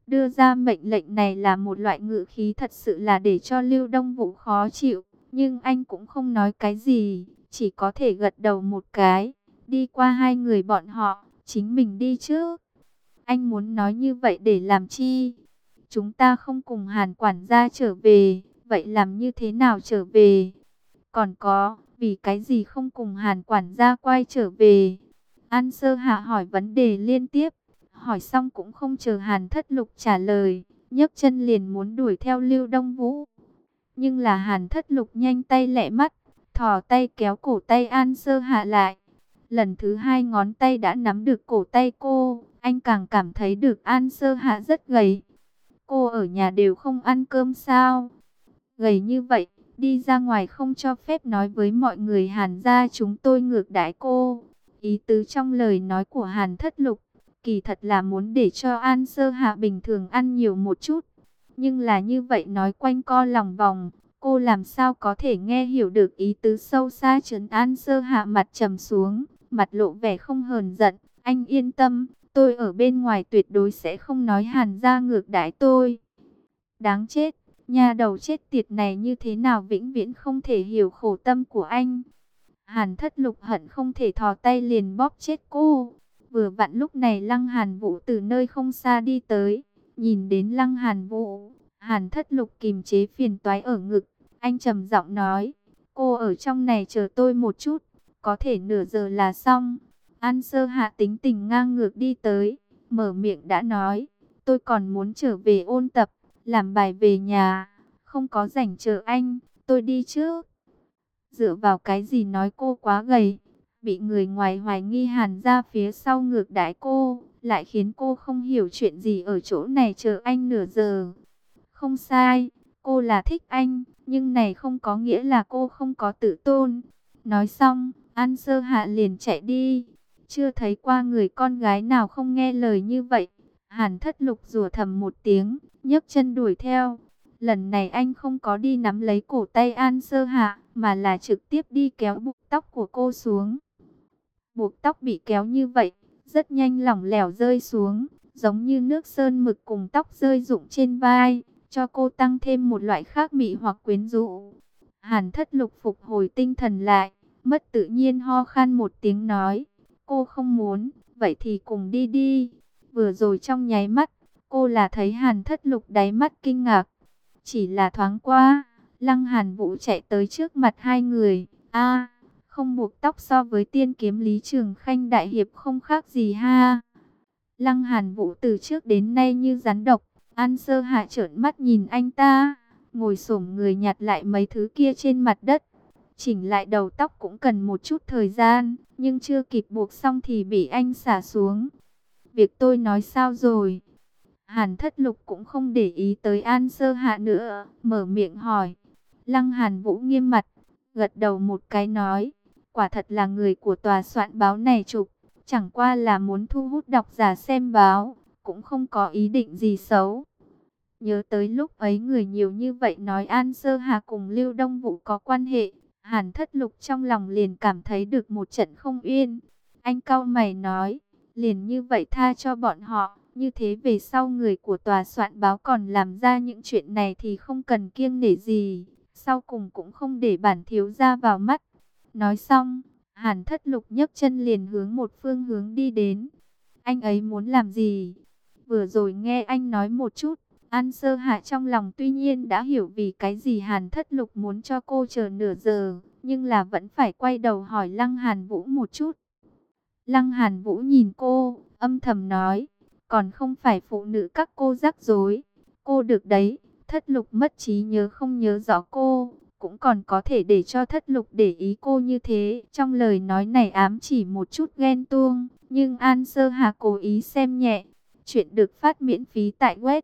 Đưa ra mệnh lệnh này là một loại ngữ khí thật sự là để cho Lưu Đông Vũ khó chịu. Nhưng anh cũng không nói cái gì, chỉ có thể gật đầu một cái. Đi qua hai người bọn họ, chính mình đi trước. Anh muốn nói như vậy để làm chi? Chúng ta không cùng Hàn quản gia trở về, vậy làm như thế nào trở về? Còn có, vì cái gì không cùng Hàn quản gia quay trở về? An Sơ Hạ hỏi vấn đề liên tiếp, hỏi xong cũng không chờ Hàn Thất Lục trả lời, nhấc chân liền muốn đuổi theo Lưu Đông Vũ. Nhưng là Hàn Thất Lục nhanh tay lẹ mắt, thò tay kéo cổ tay An Sơ Hạ lại. Lần thứ hai ngón tay đã nắm được cổ tay cô, anh càng cảm thấy được An Sơ Hạ rất gầy. Cô ở nhà đều không ăn cơm sao? Gầy như vậy, đi ra ngoài không cho phép nói với mọi người Hàn gia chúng tôi ngược đãi cô. Ý tứ trong lời nói của Hàn Thất Lục, kỳ thật là muốn để cho An Sơ Hạ bình thường ăn nhiều một chút. Nhưng là như vậy nói quanh co lòng vòng, cô làm sao có thể nghe hiểu được ý tứ sâu xa. Trấn An Sơ Hạ mặt trầm xuống, mặt lộ vẻ không hờn giận. Anh yên tâm, tôi ở bên ngoài tuyệt đối sẽ không nói Hàn gia ngược đãi tôi. Đáng chết, nhà đầu chết tiệt này như thế nào vĩnh viễn không thể hiểu khổ tâm của anh. Hàn Thất Lục hận không thể thò tay liền bóp chết cô. Vừa vặn lúc này Lăng Hàn Vũ từ nơi không xa đi tới. Nhìn đến Lăng Hàn Vũ, Hàn Thất Lục kìm chế phiền toái ở ngực. Anh trầm giọng nói, cô ở trong này chờ tôi một chút, có thể nửa giờ là xong. An Sơ Hạ tính tình ngang ngược đi tới, mở miệng đã nói, tôi còn muốn trở về ôn tập, làm bài về nhà, không có rảnh chờ anh, tôi đi trước. Dựa vào cái gì nói cô quá gầy, bị người ngoài hoài nghi Hàn ra phía sau ngược đãi cô, lại khiến cô không hiểu chuyện gì ở chỗ này chờ anh nửa giờ. Không sai, cô là thích anh, nhưng này không có nghĩa là cô không có tự tôn. Nói xong, An Sơ Hạ liền chạy đi. Chưa thấy qua người con gái nào không nghe lời như vậy. Hàn Thất Lục rủa thầm một tiếng, nhấc chân đuổi theo. Lần này anh không có đi nắm lấy cổ tay An Sơ Hạ, mà là trực tiếp đi kéo buộc tóc của cô xuống. Buộc tóc bị kéo như vậy, rất nhanh lỏng lẻo rơi xuống, giống như nước sơn mực cùng tóc rơi rụng trên vai, cho cô tăng thêm một loại khác mị hoặc quyến rũ. Hàn Thất Lục phục hồi tinh thần lại, mất tự nhiên ho khan một tiếng nói, cô không muốn, vậy thì cùng đi đi. Vừa rồi trong nháy mắt, cô là thấy Hàn Thất Lục đáy mắt kinh ngạc. Chỉ là thoáng qua, Lăng Hàn Vũ chạy tới trước mặt hai người. A, không buộc tóc so với tiên kiếm Lý Trường Khanh đại hiệp không khác gì ha. Lăng Hàn Vũ từ trước đến nay như rắn độc. An Sơ Hạ trợn mắt nhìn anh ta, ngồi xổm người nhặt lại mấy thứ kia trên mặt đất. Chỉnh lại đầu tóc cũng cần một chút thời gian, nhưng chưa kịp buộc xong thì bị anh xả xuống. Việc tôi nói sao rồi? Hàn Thất Lục cũng không để ý tới An Sơ Hạ nữa, mở miệng hỏi. Lăng Hàn Vũ nghiêm mặt, gật đầu một cái nói, quả thật là người của tòa soạn báo này chụp, chẳng qua là muốn thu hút độc giả xem báo, cũng không có ý định gì xấu. Nhớ tới lúc ấy người nhiều như vậy nói An Sơ Hạ cùng Lưu Đông Vũ có quan hệ, Hàn Thất Lục trong lòng liền cảm thấy được một trận không yên. Anh cau mày nói, liền như vậy tha cho bọn họ, như thế về sau người của tòa soạn báo còn làm ra những chuyện này thì không cần kiêng nể gì, sau cùng cũng không để bản thiếu gia vào mắt. Nói xong, Hàn Thất Lục nhấc chân liền hướng một phương hướng đi đến. Anh ấy muốn làm gì? Vừa rồi nghe anh nói một chút, An Sơ Hạ trong lòng tuy nhiên đã hiểu vì cái gì Hàn Thất Lục muốn cho cô chờ nửa giờ, nhưng là vẫn phải quay đầu hỏi Lăng Hàn Vũ một chút. Lăng Hàn Vũ nhìn cô, âm thầm nói, còn không phải phụ nữ các cô rắc rối. Cô được đấy, Thất Lục mất trí nhớ không nhớ rõ cô, cũng còn có thể để cho Thất Lục để ý cô như thế. Trong lời nói này ám chỉ một chút ghen tuông, nhưng An Sơ Hà cố ý xem nhẹ. Chuyện được phát miễn phí tại web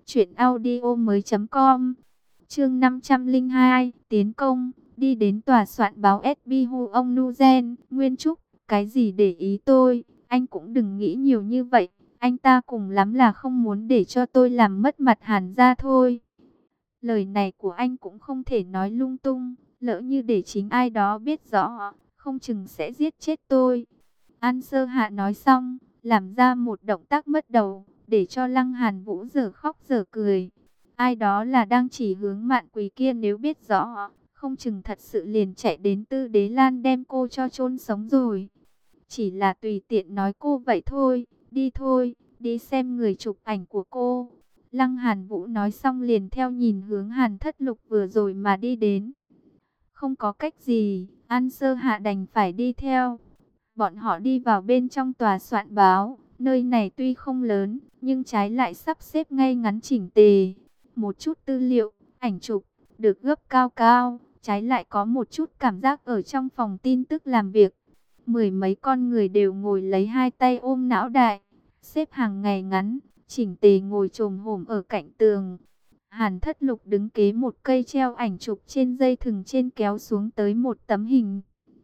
truyệnaudiomoi.com. Chương 502, tiến công, đi đến tòa soạn báo SB Hu ông Nuzen, Nguyên Trúc, cái gì để ý tôi, anh cũng đừng nghĩ nhiều như vậy, anh ta cùng lắm là không muốn để cho tôi làm mất mặt Hàn gia thôi. Lời này của anh cũng không thể nói lung tung, lỡ như để chính ai đó biết rõ, không chừng sẽ giết chết tôi. An Sơ Hạ nói xong, làm ra một động tác mất đầu, để cho Lăng Hàn Vũ dở khóc dở cười. Ai đó là đang chỉ hướng Mạn Quỳ kia, nếu biết rõ, không chừng thật sự liền chạy đến Tư Đế Lan đem cô cho chôn sống rồi. Chỉ là tùy tiện nói cô vậy thôi, đi thôi, đi xem người chụp ảnh của cô. Lăng Hàn Vũ nói xong liền theo nhìn hướng Hàn Thất Lục vừa rồi mà đi đến. Không có cách gì, An Sơ Hạ đành phải đi theo. Bọn họ đi vào bên trong tòa soạn báo. Nơi này tuy không lớn, nhưng trái lại sắp xếp ngay ngắn chỉnh tề. Một chút tư liệu, ảnh chụp, được gấp cao cao. Trái lại có một chút cảm giác ở trong phòng tin tức làm việc. Mười mấy con người đều ngồi lấy hai tay ôm não đại. Xếp hàng ngày ngắn, chỉnh tề ngồi chồm hổm ở cạnh tường. Hàn Thất Lục đứng kế một cây treo ảnh chụp trên dây thừng trên, kéo xuống tới một tấm hình.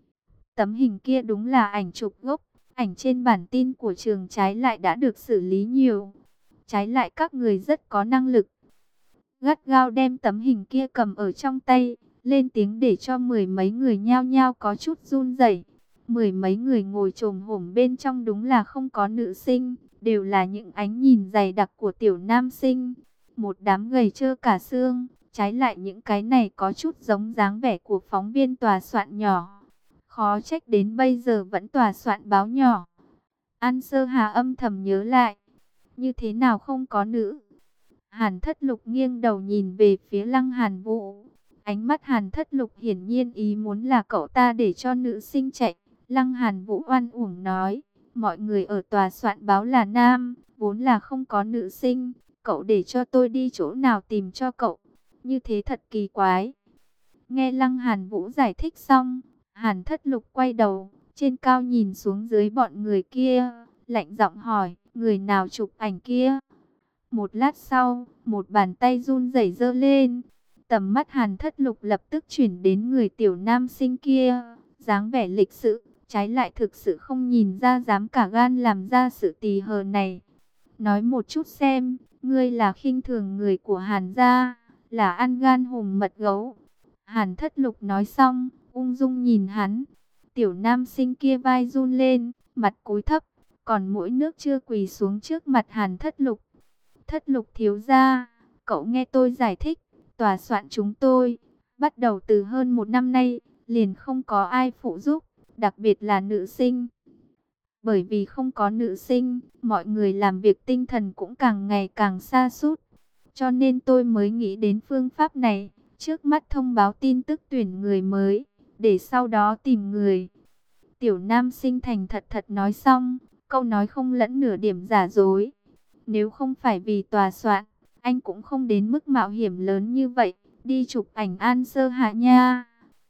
Tấm hình kia đúng là ảnh chụp gốc, ảnh trên bản tin của trường trái lại đã được xử lý nhiều. Trái lại các người rất có năng lực. Gắt gao đem tấm hình kia cầm ở trong tay, lên tiếng để cho mười mấy người nhao nhao có chút run rẩy. Mười mấy người ngồi chồm hổm bên trong đúng là không có nữ sinh, đều là những ánh nhìn dày đặc của tiểu nam sinh. Một đám gầy trơ cả xương, trái lại những cái này có chút giống dáng vẻ của phóng viên tòa soạn nhỏ. Khó trách đến bây giờ vẫn tòa soạn báo nhỏ. An Sơ Hà âm thầm nhớ lại, như thế nào không có nữ? Hàn Thất Lục nghiêng đầu nhìn về phía Lăng Hàn Vũ. Ánh mắt Hàn Thất Lục hiển nhiên ý muốn là cậu ta để cho nữ sinh chạy. Lăng Hàn Vũ oan uổng nói, mọi người ở tòa soạn báo là nam, vốn là không có nữ sinh. Cậu để cho tôi đi chỗ nào tìm cho cậu? Như thế thật kỳ quái. Nghe Lăng Hàn Vũ giải thích xong, Hàn Thất Lục quay đầu, trên cao nhìn xuống dưới bọn người kia, lạnh giọng hỏi, người nào chụp ảnh kia? Một lát sau, một bàn tay run rẩy giơ lên. Tầm mắt Hàn Thất Lục lập tức chuyển đến người tiểu nam sinh kia, dáng vẻ lịch sự, trái lại thực sự không nhìn ra dám cả gan làm ra sự tì hờ này. Nói một chút xem, ngươi là khinh thường người của Hàn gia, là ăn gan hùm mật gấu. Hàn Thất Lục nói xong, ung dung nhìn hắn. Tiểu nam sinh kia vai run lên, mặt cúi thấp, còn mỗi nước chưa quỳ xuống trước mặt Hàn Thất Lục. Thất Lục thiếu gia, cậu nghe tôi giải thích, tòa soạn chúng tôi, bắt đầu từ hơn một năm nay, liền không có ai phụ giúp, đặc biệt là nữ sinh. Bởi vì không có nữ sinh, mọi người làm việc tinh thần cũng càng ngày càng sa sút. Cho nên tôi mới nghĩ đến phương pháp này, trước mắt thông báo tin tức tuyển người mới, để sau đó tìm người. Tiểu nam sinh thành thật thật nói xong, câu nói không lẫn nửa điểm giả dối. Nếu không phải vì tòa soạn, anh cũng không đến mức mạo hiểm lớn như vậy, đi chụp ảnh An Sơ Hạ nha.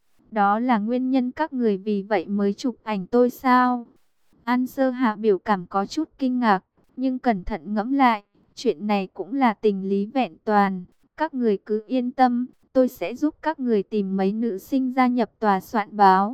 Đó là nguyên nhân các người vì vậy mới chụp ảnh tôi sao? An Sơ Hạ biểu cảm có chút kinh ngạc, nhưng cẩn thận ngẫm lại, chuyện này cũng là tình lý vẹn toàn. Các người cứ yên tâm, tôi sẽ giúp các người tìm mấy nữ sinh gia nhập tòa soạn báo.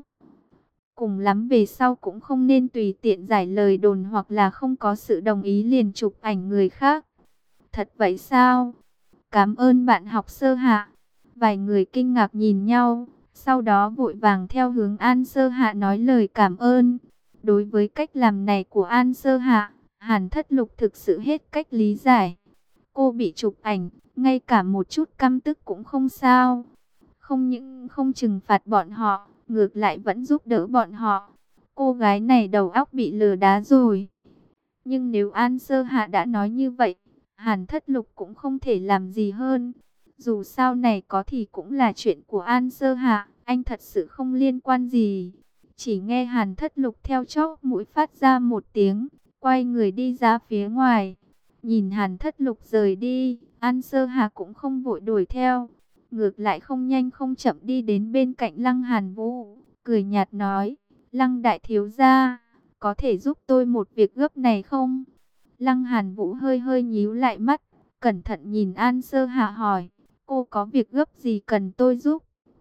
Cùng lắm về sau cũng không nên tùy tiện giải lời đồn hoặc là không có sự đồng ý liền chụp ảnh người khác. Thật vậy sao? Cảm ơn bạn học Sơ Hạ. Vài người kinh ngạc nhìn nhau, sau đó vội vàng theo hướng An Sơ Hạ nói lời cảm ơn. Đối với cách làm này của An Sơ Hạ, Hàn Thất Lục thực sự hết cách lý giải. Cô bị chụp ảnh, ngay cả một chút căm tức cũng không sao. Không những không trừng phạt bọn họ, ngược lại vẫn giúp đỡ bọn họ. Cô gái này đầu óc bị lừa đá rồi. Nhưng nếu An Sơ Hạ đã nói như vậy, Hàn Thất Lục cũng không thể làm gì hơn. Dù sao này có thì cũng là chuyện của An Sơ Hạ, anh thật sự không liên quan gì. Chỉ nghe Hàn Thất Lục theo chóp mũi phát ra một tiếng, quay người đi ra phía ngoài. Nhìn Hàn Thất Lục rời đi, An Sơ Hà cũng không vội đuổi theo. Ngược lại không nhanh không chậm đi đến bên cạnh Lăng Hàn Vũ, cười nhạt nói, Lăng đại thiếu gia, có thể giúp tôi một việc gấp này không? Lăng Hàn Vũ hơi hơi nhíu lại mắt, cẩn thận nhìn An Sơ Hà hỏi, cô có việc gấp gì cần tôi giúp?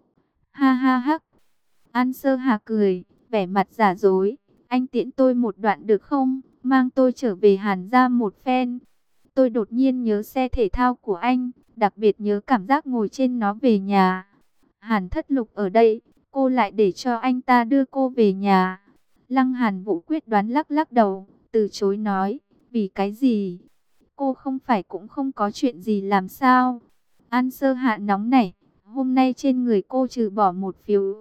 Ha ha ha. An Sơ Hà cười, vẻ mặt giả dối, anh tiễn tôi một đoạn được không? Mang tôi trở về Hàn gia một phen. Tôi đột nhiên nhớ xe thể thao của anh, đặc biệt nhớ cảm giác ngồi trên nó về nhà. Hàn Thất Lục ở đây, cô lại để cho anh ta đưa cô về nhà. Lăng Hàn Vũ quyết đoán lắc lắc đầu, từ chối nói, vì cái gì? cô không phải cũng không có chuyện gì làm sao? An Sơ Hạ nóng nảy, hôm nay trên người cô trừ bỏ một phiếu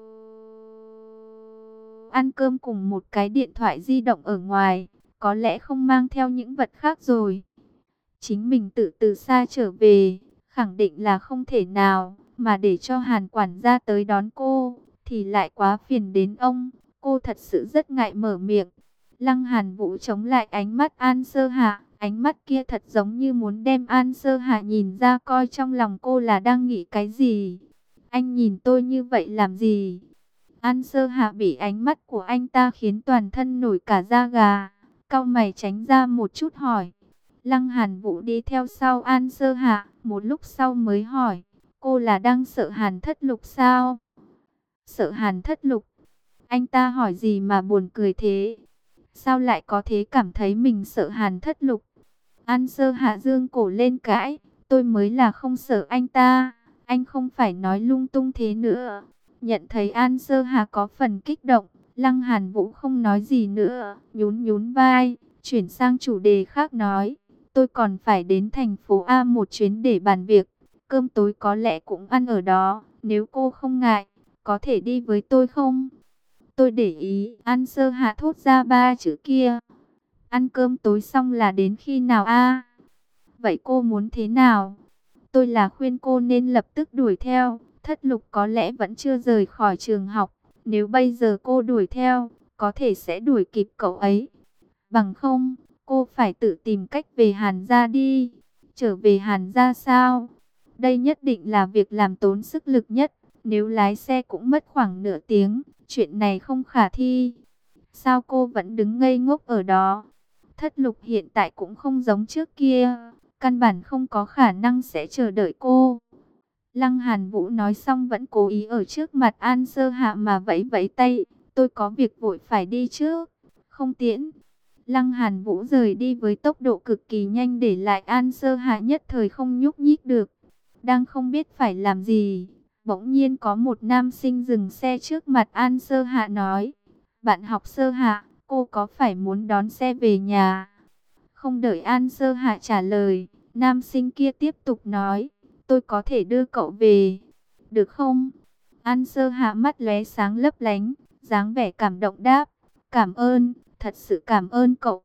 ăn cơm cùng một cái điện thoại di động ở ngoài, có lẽ không mang theo những vật khác rồi. Chính mình tự từ xa trở về, khẳng định là không thể nào, mà để cho Hàn quản gia tới đón cô, thì lại quá phiền đến ông. Cô thật sự rất ngại mở miệng. Lăng Hàn Vũ chống lại ánh mắt An Sơ Hạ, ánh mắt kia thật giống như muốn đem An Sơ Hạ nhìn ra coi trong lòng cô là đang nghĩ cái gì. Anh nhìn tôi như vậy làm gì? An Sơ Hạ bị ánh mắt của anh ta khiến toàn thân nổi cả da gà, cau mày tránh ra một chút hỏi. Lăng Hàn Vũ đi theo sau An Sơ Hạ, một lúc sau mới hỏi, cô là đang sợ Hàn Thất Lục sao? Sợ Hàn Thất Lục? Anh ta hỏi gì mà buồn cười thế? Sao lại có thế cảm thấy mình sợ Hàn Thất Lục? An Sơ Hạ dương cổ lên cãi, tôi mới là không sợ anh ta, anh không phải nói lung tung thế nữa. Nhận thấy An Sơ Hạ có phần kích động, Lăng Hàn Vũ không nói gì nữa, nhún nhún vai, chuyển sang chủ đề khác nói. Tôi còn phải đến thành phố A một chuyến để bàn việc, cơm tối có lẽ cũng ăn ở đó, nếu cô không ngại, có thể đi với tôi không? Tôi để ý, An Sơ Hạ thốt ra ba chữ kia. Ăn cơm tối xong là đến khi nào a? Vậy cô muốn thế nào? Tôi là khuyên cô nên lập tức đuổi theo, Thất Lục có lẽ vẫn chưa rời khỏi trường học, nếu bây giờ cô đuổi theo, có thể sẽ đuổi kịp cậu ấy. Bằng không, cô phải tự tìm cách về Hàn gia đi. Trở về Hàn gia sao? Đây nhất định là việc làm tốn sức lực nhất, nếu lái xe cũng mất khoảng nửa tiếng, chuyện này không khả thi. Sao cô vẫn đứng ngây ngốc ở đó? Thất Lục hiện tại cũng không giống trước kia, căn bản không có khả năng sẽ chờ đợi cô. Lăng Hàn Vũ nói xong vẫn cố ý ở trước mặt An Sơ Hạ mà vẫy vẫy tay, tôi có việc vội phải đi trước, không tiễn. Lăng Hàn Vũ rời đi với tốc độ cực kỳ nhanh để lại An Sơ Hạ nhất thời không nhúc nhích được. Đang không biết phải làm gì, bỗng nhiên có một nam sinh dừng xe trước mặt An Sơ Hạ nói, bạn học Sơ Hạ, cô có phải muốn đón xe về nhà? Không đợi An Sơ Hạ trả lời, nam sinh kia tiếp tục nói, tôi có thể đưa cậu về, được không? An Sơ Hạ mắt lóe sáng lấp lánh, dáng vẻ cảm động đáp, cảm ơn, thật sự cảm ơn cậu.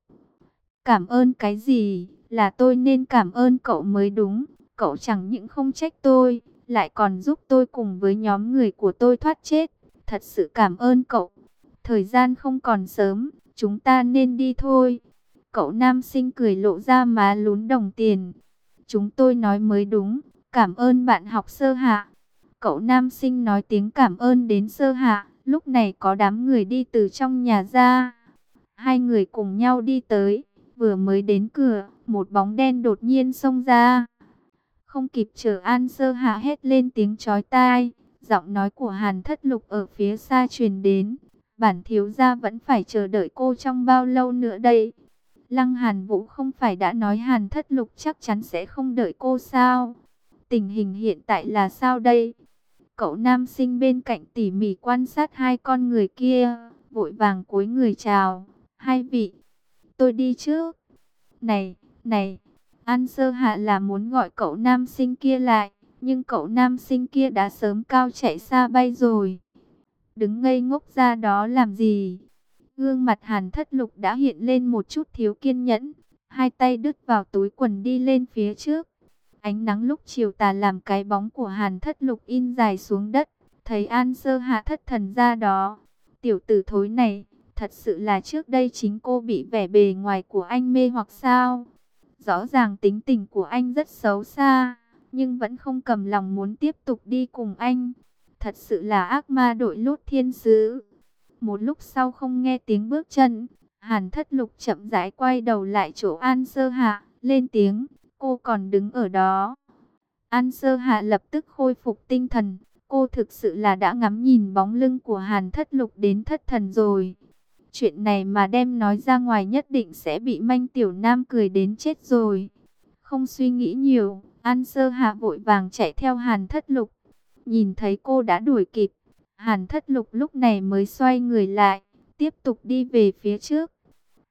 Cảm ơn cái gì? Là tôi nên cảm ơn cậu mới đúng. Cậu chẳng những không trách tôi, lại còn giúp tôi cùng với nhóm người của tôi thoát chết. Thật sự cảm ơn cậu. Thời gian không còn sớm, chúng ta nên đi thôi. Cậu nam sinh cười lộ ra má lún đồng tiền. Chúng tôi nói mới đúng, cảm ơn bạn học Sơ Hạ. Cậu nam sinh nói tiếng cảm ơn đến Sơ Hạ, lúc này có đám người đi từ trong nhà ra. Hai người cùng nhau đi tới, vừa mới đến cửa, một bóng đen đột nhiên xông ra. Không kịp chờ An Sơ Hạ hét lên tiếng chói tai, giọng nói của Hàn Thất Lục ở phía xa truyền đến. Bản thiếu gia vẫn phải chờ đợi cô trong bao lâu nữa đây? Lăng Hàn Vũ không phải đã nói Hàn Thất Lục chắc chắn sẽ không đợi cô sao? Tình hình hiện tại là sao đây? Cậu nam sinh bên cạnh tỉ mỉ quan sát hai con người kia, vội vàng cúi người chào. Hai vị, tôi đi trước. Này, này, An Sơ Hạ là muốn gọi cậu nam sinh kia lại, nhưng cậu nam sinh kia đã sớm cao chạy xa bay rồi. Đứng ngây ngốc ra đó làm gì? Gương mặt Hàn Thất Lục đã hiện lên một chút thiếu kiên nhẫn, hai tay đứt vào túi quần đi lên phía trước. Ánh nắng lúc chiều tà làm cái bóng của Hàn Thất Lục in dài xuống đất, thấy An Sơ Hạ thất thần ra đó. Tiểu tử thối này, thật sự là trước đây chính cô bị vẻ bề ngoài của anh mê hoặc sao? Rõ ràng tính tình của anh rất xấu xa, nhưng vẫn không cầm lòng muốn tiếp tục đi cùng anh. Thật sự là ác ma đội lốt thiên sứ. Một lúc sau không nghe tiếng bước chân, Hàn Thất Lục chậm rãi quay đầu lại chỗ An Sơ Hạ, lên tiếng, cô còn đứng ở đó. An Sơ Hạ lập tức khôi phục tinh thần, cô thực sự là đã ngắm nhìn bóng lưng của Hàn Thất Lục đến thất thần rồi. Chuyện này mà đem nói ra ngoài nhất định sẽ bị Manh Tiểu Nam cười đến chết rồi. Không suy nghĩ nhiều, An Sơ Hạ vội vàng chạy theo Hàn Thất Lục. Nhìn thấy cô đã đuổi kịp, Hàn Thất Lục lúc này mới xoay người lại, tiếp tục đi về phía trước.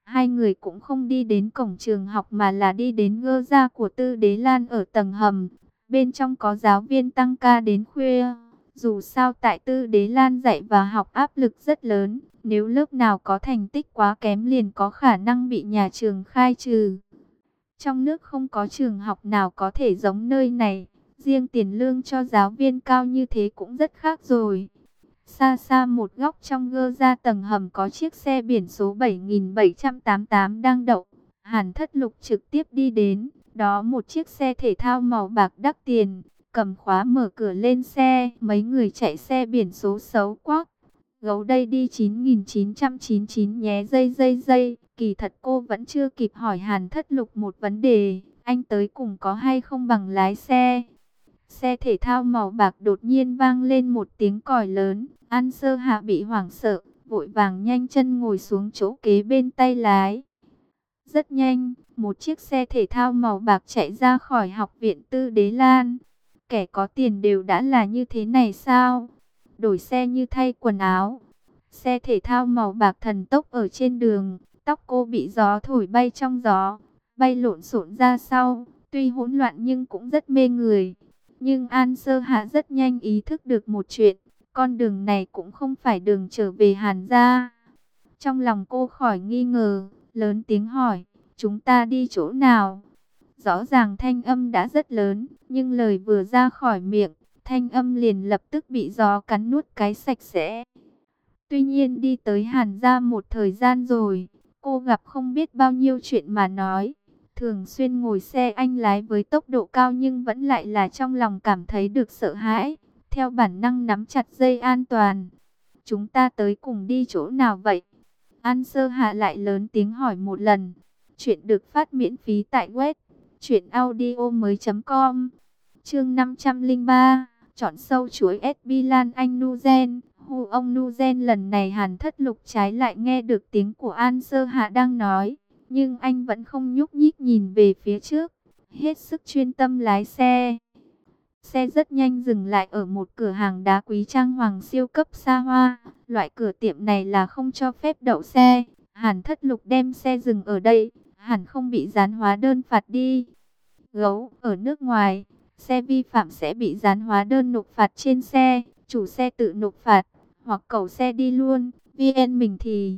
Hai người cũng không đi đến cổng trường học mà là đi đến gơ gia của Tư Đế Lan ở tầng hầm. Bên trong có giáo viên tăng ca đến khuya. Dù sao tại Tư Đế Lan dạy và học áp lực rất lớn. Nếu lớp nào có thành tích quá kém liền có khả năng bị nhà trường khai trừ. Trong nước không có trường học nào có thể giống nơi này. Riêng tiền lương cho giáo viên cao như thế cũng rất khác rồi. Xa xa một góc trong gơ ra tầng hầm có chiếc xe biển số 7788 đang đậu. Hàn Thất Lục trực tiếp đi đến. Đó một chiếc xe thể thao màu bạc đắt tiền. Cầm khóa mở cửa lên xe. Mấy người chạy xe biển số xấu quắc. Gấu đây đi 9999 nhé dây. Kỳ thật cô vẫn chưa kịp hỏi Hàn Thất Lục một vấn đề. Anh tới cùng có hay không bằng lái xe? Xe thể thao màu bạc đột nhiên vang lên một tiếng còi lớn. An Sơ Hạ bị hoảng sợ, vội vàng nhanh chân ngồi xuống chỗ kế bên tay lái. Rất nhanh, một chiếc xe thể thao màu bạc chạy ra khỏi học viện Tư Đế Lan. Kẻ có tiền đều đã là như thế này sao? Đổi xe như thay quần áo. Xe thể thao màu bạc thần tốc ở trên đường, tóc cô bị gió thổi bay trong gió, bay lộn xộn ra sau, tuy hỗn loạn nhưng cũng rất mê người. Nhưng An Sơ Hạ rất nhanh ý thức được một chuyện, con đường này cũng không phải đường trở về Hàn gia. Trong lòng cô khỏi nghi ngờ, lớn tiếng hỏi, chúng ta đi chỗ nào? Rõ ràng thanh âm đã rất lớn, nhưng lời vừa ra khỏi miệng, thanh âm liền lập tức bị gió cắn nuốt cái sạch sẽ. Tuy nhiên đi tới Hàn gia một thời gian rồi, cô gặp không biết bao nhiêu chuyện mà nói. Thường xuyên ngồi xe anh lái với tốc độ cao nhưng vẫn lại là trong lòng cảm thấy được sợ hãi. Theo bản năng nắm chặt dây an toàn. Chúng ta tới cùng đi chỗ nào vậy? An Sơ Hạ lại lớn tiếng hỏi một lần. Chuyện được phát miễn phí tại web truyệnaudiomoi.com. Chương 503, chọn sâu chuối SB Lan Anh Nuzen. Hu ông Nuzen lần này Hàn Thất Lục trái lại nghe được tiếng của An Sơ Hạ đang nói. Nhưng anh vẫn không nhúc nhích nhìn về phía trước, hết sức chuyên tâm lái xe. Xe rất nhanh dừng lại ở một cửa hàng đá quý trang hoàng siêu cấp xa hoa. Loại cửa tiệm này là không cho phép đậu xe. Hàn Thất Lục đem xe dừng ở đây, hẳn không bị dán hóa đơn phạt đi. Gấu, ở nước ngoài, xe vi phạm sẽ bị dán hóa đơn nộp phạt trên xe. Chủ xe tự nộp phạt, hoặc cẩu xe đi luôn. VN mình thì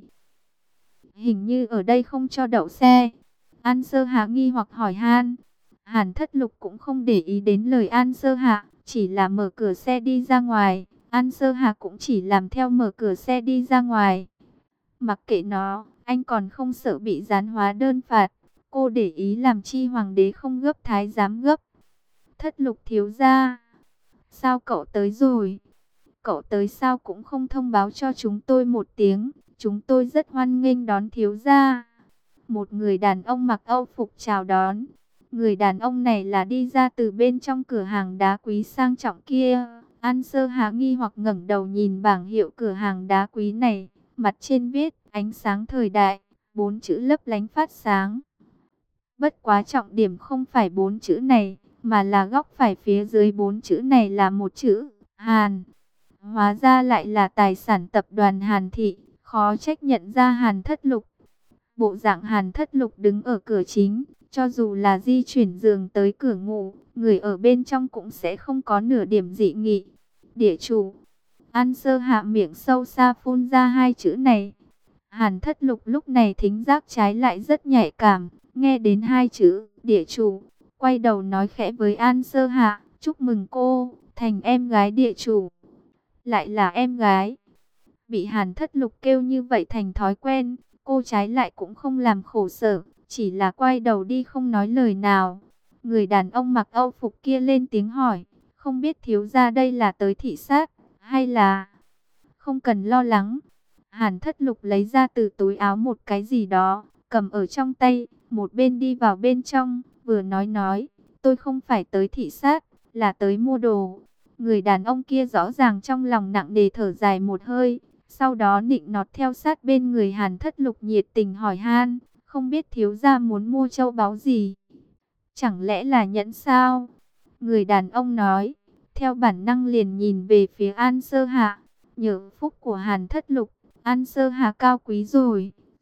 hình như ở đây không cho đậu xe. An Sơ Hạ nghi hoặc hỏi han. Hàn Thất Lục cũng không để ý đến lời An Sơ Hạ, chỉ là mở cửa xe đi ra ngoài. An Sơ Hạ cũng chỉ làm theo mở cửa xe đi ra ngoài. Mặc kệ nó, anh còn không sợ bị dán hóa đơn phạt. Cô để ý làm chi hoàng đế không gấp thái giám gấp. Thất Lục thiếu gia, sao cậu tới rồi? Cậu tới sao cũng không thông báo cho chúng tôi một tiếng. Chúng tôi rất hoan nghênh đón thiếu gia. Một người đàn ông mặc Âu phục chào đón. Người đàn ông này là đi ra từ bên trong cửa hàng đá quý sang trọng kia. An Sơ Hạ nghi hoặc ngẩng đầu nhìn bảng hiệu cửa hàng đá quý này. Mặt trên viết ánh sáng thời đại, 4 chữ lấp lánh phát sáng. Bất quá trọng điểm không phải 4 chữ này, mà là góc phải phía dưới 4 chữ này là một chữ Hàn. Hóa ra lại là tài sản tập đoàn Hàn Thị, khó trách nhận ra Hàn Thất Lục. Bộ dạng Hàn Thất Lục đứng ở cửa chính, cho dù là di chuyển giường tới cửa ngủ, người ở bên trong cũng sẽ không có nửa điểm dị nghị. Địa chủ. An Sơ Hạ miệng sâu xa phun ra hai chữ này. Hàn Thất Lục lúc này thính giác trái lại rất nhạy cảm, nghe đến hai chữ địa chủ, quay đầu nói khẽ với An Sơ Hạ, chúc mừng cô, thành em gái địa chủ. Lại là em gái. Bị Hàn Thất Lục kêu như vậy thành thói quen, cô trái lại cũng không làm khổ sở, chỉ là quay đầu đi không nói lời nào. Người đàn ông mặc Âu phục kia lên tiếng hỏi, không biết thiếu gia đây là tới thị sát, hay là... Không cần lo lắng. Hàn Thất Lục lấy ra từ túi áo một cái gì đó, cầm ở trong tay, một bên đi vào bên trong, vừa nói, tôi không phải tới thị sát, là tới mua đồ. Người đàn ông kia rõ ràng trong lòng nặng nề thở dài một hơi, sau đó nịnh nọt theo sát bên người Hàn Thất Lục nhiệt tình hỏi han, không biết thiếu gia muốn mua châu báu gì? Chẳng lẽ là nhẫn sao? Người đàn ông nói, theo bản năng liền nhìn về phía An Sơ Hạ, nhờ phúc của Hàn Thất Lục, An Sơ Hạ cao quý rồi,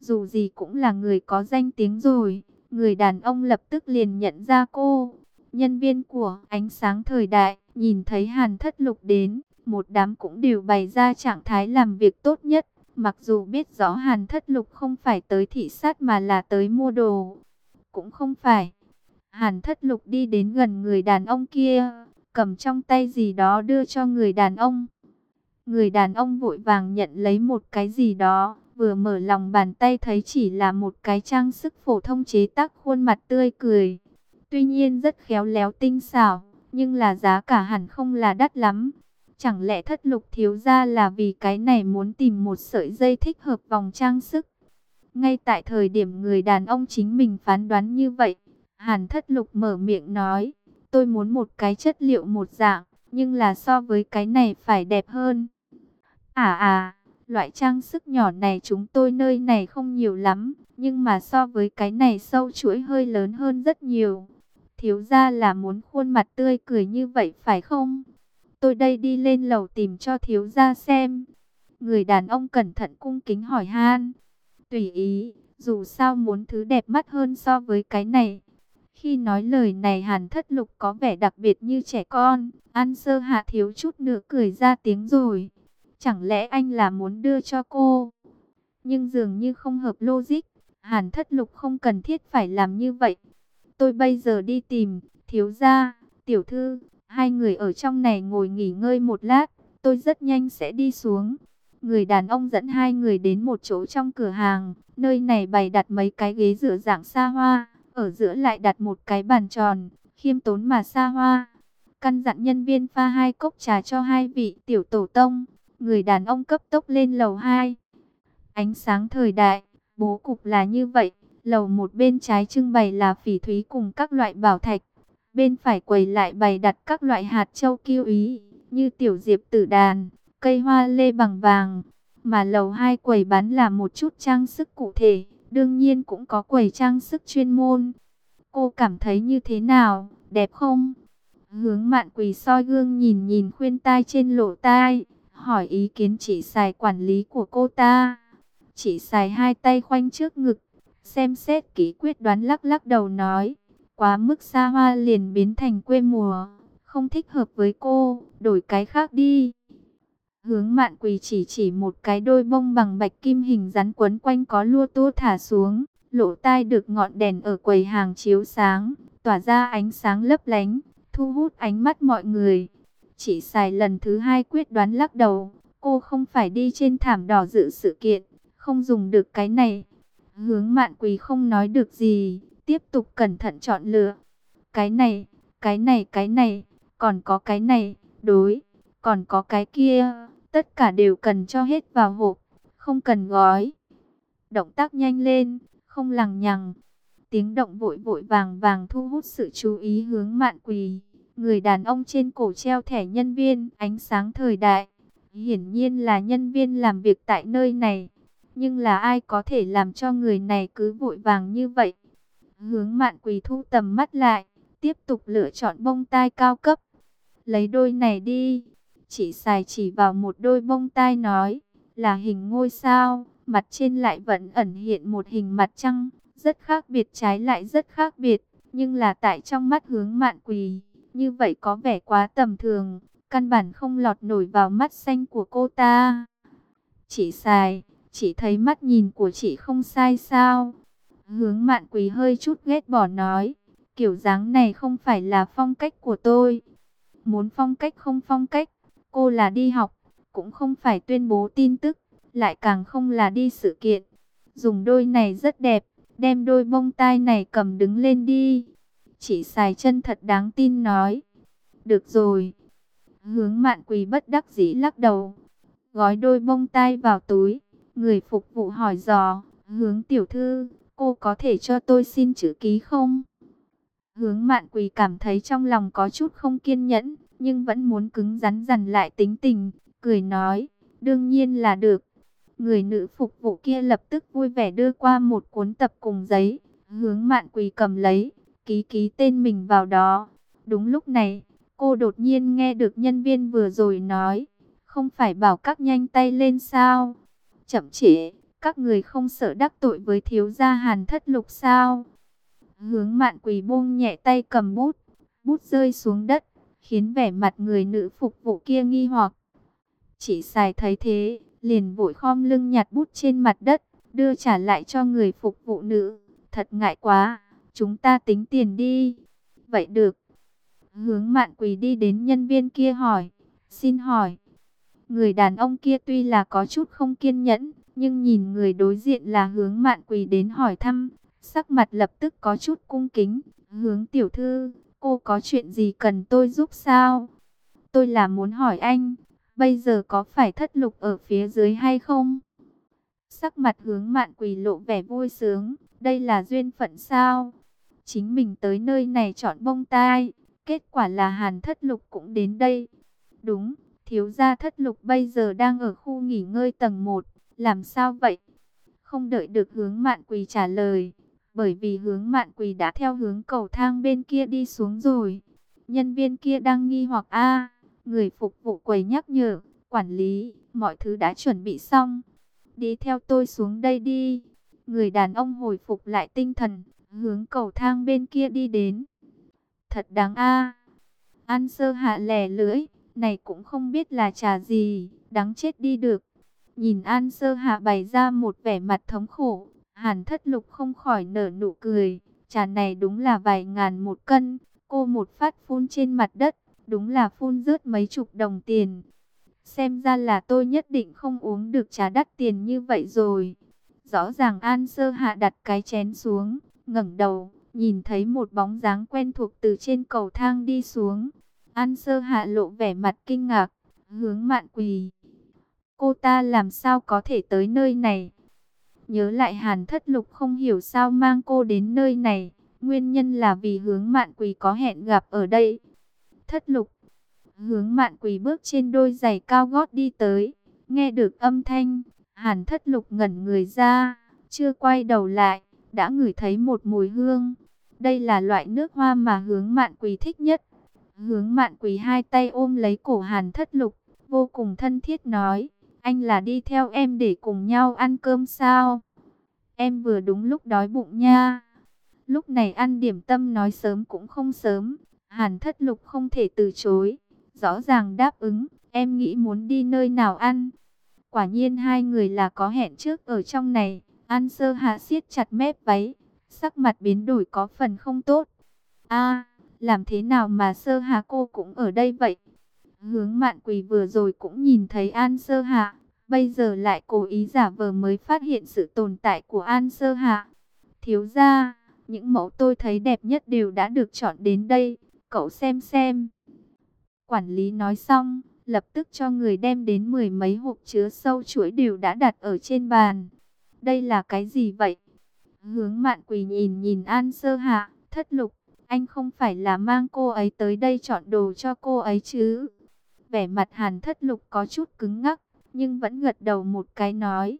dù gì cũng là người có danh tiếng rồi. Người đàn ông lập tức liền nhận ra cô. Nhân viên của Ánh Sáng Thời Đại nhìn thấy Hàn Thất Lục đến, một đám cũng đều bày ra trạng thái làm việc tốt nhất. Mặc dù biết rõ Hàn Thất Lục không phải tới thị sát mà là tới mua đồ. Cũng không phải. Hàn Thất Lục đi đến gần người đàn ông kia, cầm trong tay gì đó đưa cho người đàn ông. Người đàn ông vội vàng nhận lấy một cái gì đó, vừa mở lòng bàn tay thấy chỉ là một cái trang sức phổ thông chế tác khuôn mặt tươi cười. Tuy nhiên rất khéo léo tinh xảo, nhưng là giá cả hẳn không là đắt lắm. Chẳng lẽ Thất Lục thiếu gia là vì cái này muốn tìm một sợi dây thích hợp vòng trang sức? Ngay tại thời điểm người đàn ông chính mình phán đoán như vậy, Hàn Thất Lục mở miệng nói, tôi muốn một cái chất liệu một dạng, nhưng là so với cái này phải đẹp hơn. Loại trang sức nhỏ này chúng tôi nơi này không nhiều lắm, nhưng mà so với cái này sâu chuỗi hơi lớn hơn rất nhiều. Thiếu gia là muốn khuôn mặt tươi cười như vậy phải không? Tôi đây đi lên lầu tìm cho thiếu gia xem. Người đàn ông cẩn thận cung kính hỏi han. Tùy ý, dù sao muốn thứ đẹp mắt hơn so với cái này. Khi nói lời này Hàn Thất Lục có vẻ đặc biệt như trẻ con, An Sơ Hạ thiếu chút nữa cười ra tiếng rồi. Chẳng lẽ anh là muốn đưa cho cô? Nhưng dường như không hợp logic, Hàn Thất Lục không cần thiết phải làm như vậy. Tôi bây giờ đi tìm, thiếu gia, tiểu thư, hai người ở trong này ngồi nghỉ ngơi một lát, tôi rất nhanh sẽ đi xuống. Người đàn ông dẫn hai người đến một chỗ trong cửa hàng, nơi này bày đặt mấy cái ghế dựa dạng xa hoa, ở giữa lại đặt một cái bàn tròn, khiêm tốn mà xa hoa. Căn dặn nhân viên pha hai cốc trà cho hai vị tiểu tổ tông. Người đàn ông cấp tốc lên lầu 2. Ánh Sáng Thời Đại, bố cục là như vậy. Lầu một bên trái trưng bày là phỉ thúy cùng các loại bảo thạch. Bên phải quầy lại bày đặt các loại hạt châu kiêu ý, như tiểu diệp tử đàn, cây hoa lê bằng vàng. Mà lầu 2 quầy bán là một chút trang sức cụ thể, đương nhiên cũng có quầy trang sức chuyên môn. Cô cảm thấy như thế nào, đẹp không? Hướng Mạn Quỳ soi gương nhìn nhìn khuyên tai trên lỗ tai, hỏi ý kiến chị Sài quản lý của cô ta. Chị Sài hai tay khoanh trước ngực, xem xét kỹ quyết đoán lắc lắc đầu nói, quá mức xa hoa liền biến thành quê mùa, không thích hợp với cô, đổi cái khác đi. Hướng Mạn Quỳ chỉ một cái đôi bông bằng bạch kim hình rắn quấn quanh có lua tua thả xuống, lỗ tai được ngọn đèn ở quầy hàng chiếu sáng, tỏa ra ánh sáng lấp lánh, thu hút ánh mắt mọi người. Chị Sài lần thứ hai quyết đoán lắc đầu, cô không phải đi trên thảm đỏ dự sự kiện, không dùng được cái này. Hướng Mạn Quỳ không nói được gì, tiếp tục cẩn thận chọn lựa. Cái này, cái này, còn có cái này, đối, còn có cái kia, tất cả đều cần cho hết vào hộp, không cần gói. Động tác nhanh lên, không lằng nhằng. Tiếng động vội vội vàng vàng thu hút sự chú ý Hướng Mạn Quỳ. Người đàn ông trên cổ treo thẻ nhân viên Ánh Sáng Thời Đại, hiển nhiên là nhân viên làm việc tại nơi này. Nhưng là ai có thể làm cho người này cứ vội vàng như vậy? Hướng Mạn Quỳ thu tầm mắt lại, tiếp tục lựa chọn bông tai cao cấp. Lấy đôi này đi. Chị Sài chỉ vào một đôi bông tai nói, là hình ngôi sao, mặt trên lại vẫn ẩn hiện một hình mặt trăng, rất khác biệt, trái lại rất khác biệt. Nhưng là tại trong mắt Hướng Mạn Quỳ, như vậy có vẻ quá tầm thường, căn bản không lọt nổi vào mắt xanh của cô ta. Chị Sài, chị thấy mắt nhìn của chị không sai sao? Hướng Mạn Quỳ hơi chút ghét bỏ nói, kiểu dáng này không phải là phong cách của tôi. Muốn phong cách không phong cách, cô là đi học, cũng không phải tuyên bố tin tức, lại càng không là đi sự kiện. Dùng đôi này rất đẹp, đem đôi bông tai này cầm đứng lên đi. Chị Sài chân thật đáng tin nói. Được rồi. Hướng Mạn Quỳ bất đắc dĩ lắc đầu, gói đôi bông tai vào túi. Người phục vụ hỏi dò, Hướng tiểu thư, cô có thể cho tôi xin chữ ký không? Hướng Mạn Quỳ cảm thấy trong lòng có chút không kiên nhẫn, nhưng vẫn muốn cứng rắn dằn lại tính tình, cười nói, đương nhiên là được. Người nữ phục vụ kia lập tức vui vẻ đưa qua một cuốn tập cùng giấy, Hướng Mạn Quỳ cầm lấy, ký ký tên mình vào đó. Đúng lúc này, cô đột nhiên nghe được nhân viên vừa rồi nói, không phải bảo các nhanh tay lên sao? Chậm trễ, Các người không sợ đắc tội với thiếu gia Hàn Thất Lục sao? Hướng Mạn Quỳ buông nhẹ tay cầm bút, bút rơi xuống đất, khiến vẻ mặt người nữ phục vụ kia nghi hoặc. Chị Sài thấy thế, liền vội khom lưng nhặt bút trên mặt đất, đưa trả lại cho người phục vụ nữ. Thật ngại quá, chúng ta tính tiền đi. Vậy được. Hướng Mạn Quỳ đi đến nhân viên kia hỏi, xin hỏi. Người đàn ông kia tuy là có chút không kiên nhẫn, nhưng nhìn người đối diện là Hướng Mạn Quỳ đến hỏi thăm, sắc mặt lập tức có chút cung kính. Hướng tiểu thư, cô có chuyện gì cần tôi giúp sao? Tôi là muốn hỏi anh, bây giờ có phải Thất Lục ở phía dưới hay không? Sắc mặt Hướng Mạn Quỳ lộ vẻ vui sướng, đây là duyên phận sao? Chính mình tới nơi này chọn bông tai, kết quả là Hàn Thất Lục cũng đến đây. Đúng, thiếu gia Thất Lục bây giờ đang ở khu nghỉ ngơi tầng 1, làm sao vậy? Không đợi được Hướng Mạn Quỳ trả lời, bởi vì Hướng Mạn Quỳ đã theo hướng cầu thang bên kia đi xuống rồi. Nhân viên kia đang nghi hoặc người phục vụ quầy nhắc nhở, quản lý, mọi thứ đã chuẩn bị xong. Đi theo tôi xuống đây đi. Người đàn ông hồi phục lại tinh thần, hướng cầu thang bên kia đi đến. Thật đáng An Sơ Hạ lè lưỡi, này cũng không biết là trà gì, đáng chết đi được. Nhìn An Sơ Hạ bày ra một vẻ mặt thống khổ, Hàn Thất Lục không khỏi nở nụ cười. Trà này đúng là vài ngàn một cân, cô một phát phun trên mặt đất, đúng là phun rớt mấy chục đồng tiền. Xem ra là tôi nhất định không uống được trà đắt tiền như vậy rồi. Rõ ràng An Sơ Hạ đặt cái chén xuống, ngẩng đầu, nhìn thấy một bóng dáng quen thuộc từ trên cầu thang đi xuống. An Sơ Hạ lộ vẻ mặt kinh ngạc, Hướng Mạn Quỳ. Cô ta làm sao có thể tới nơi này? Nhớ lại Hàn Thất Lục không hiểu sao mang cô đến nơi này. Nguyên nhân là vì Hướng Mạn Quỳ có hẹn gặp ở đây. Thất Lục. Hướng Mạn Quỳ bước trên đôi giày cao gót đi tới. Nghe được âm thanh, Hàn Thất Lục ngẩn người ra, chưa quay đầu lại, đã ngửi thấy một mùi hương. Đây là loại nước hoa mà Hướng Mạn Quỳ thích nhất. Hướng Mạn Quỳ hai tay ôm lấy cổ Hàn Thất Lục, vô cùng thân thiết nói, anh là đi theo em để cùng nhau ăn cơm sao? Em vừa đúng lúc đói bụng nha. Lúc này ăn điểm tâm nói sớm cũng không sớm, Hàn Thất Lục không thể từ chối, rõ ràng đáp ứng, em nghĩ muốn đi nơi nào ăn? Quả nhiên hai người là có hẹn trước ở trong này. An Sơ Hạ siết chặt mép váy, sắc mặt biến đổi có phần không tốt. Làm thế nào mà Sơ Hạ cô cũng ở đây vậy? Hướng Mạn Quỳ vừa rồi cũng nhìn thấy An Sơ Hạ, bây giờ lại cố ý giả vờ mới phát hiện sự tồn tại của An Sơ Hạ. Thiếu gia, những mẫu tôi thấy đẹp nhất đều đã được chọn đến đây, cậu xem xem. Quản lý nói xong, lập tức cho người đem đến 10 mấy hộp chứa sâu chuỗi đều đã đặt ở trên bàn. Đây là cái gì vậy? Hướng Mạn Quỳ nhìn nhìn An Sơ Hạ, Thất Lục, anh không phải là mang cô ấy tới đây chọn đồ cho cô ấy chứ? Vẻ mặt Hàn Thất Lục có chút cứng ngắc, nhưng vẫn gật đầu một cái nói,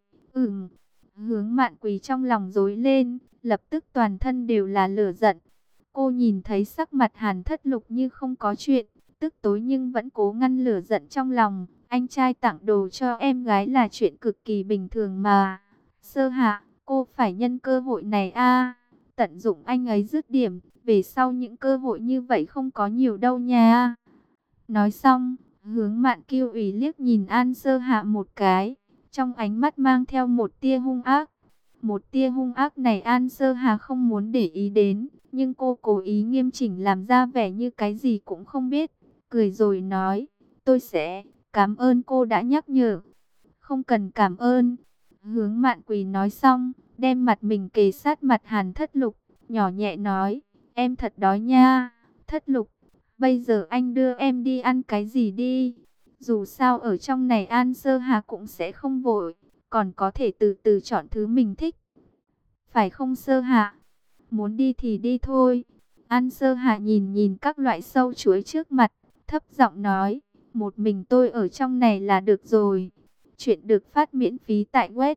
Hướng Mạn Quỳ trong lòng rối lên, lập tức toàn thân đều là lửa giận. Cô nhìn thấy sắc mặt Hàn Thất Lục như không có chuyện, tức tối nhưng vẫn cố ngăn lửa giận trong lòng. Anh trai tặng đồ cho em gái là chuyện cực kỳ bình thường mà. Sơ Hạ, cô phải nhân cơ hội này tận dụng anh ấy dứt điểm, về sau những cơ hội như vậy không có nhiều đâu nha. Nói xong, Hướng Mạn kiêu ủy liếc nhìn An Sơ Hạ một cái, trong ánh mắt mang theo một tia hung ác. Một tia hung ác này An Sơ Hạ không muốn để ý đến, nhưng cô cố ý nghiêm chỉnh làm ra vẻ như cái gì cũng không biết, cười rồi nói, tôi sẽ cảm ơn cô đã nhắc nhở. Không cần cảm ơn. Hướng Mạn Quỳ nói xong, đem mặt mình kề sát mặt Hàn Thất Lục, nhỏ nhẹ nói, em thật đói nha. Thất Lục, bây giờ anh đưa em đi ăn cái gì đi? Dù sao ở trong này An Sơ Hà cũng sẽ không vội, còn có thể từ từ chọn thứ mình thích. Phải không Sơ Hà? Muốn đi thì đi thôi. An Sơ Hà nhìn nhìn các loại sâu chuối trước mặt, thấp giọng nói, một mình tôi ở trong này là được rồi. Chuyện được phát miễn phí tại web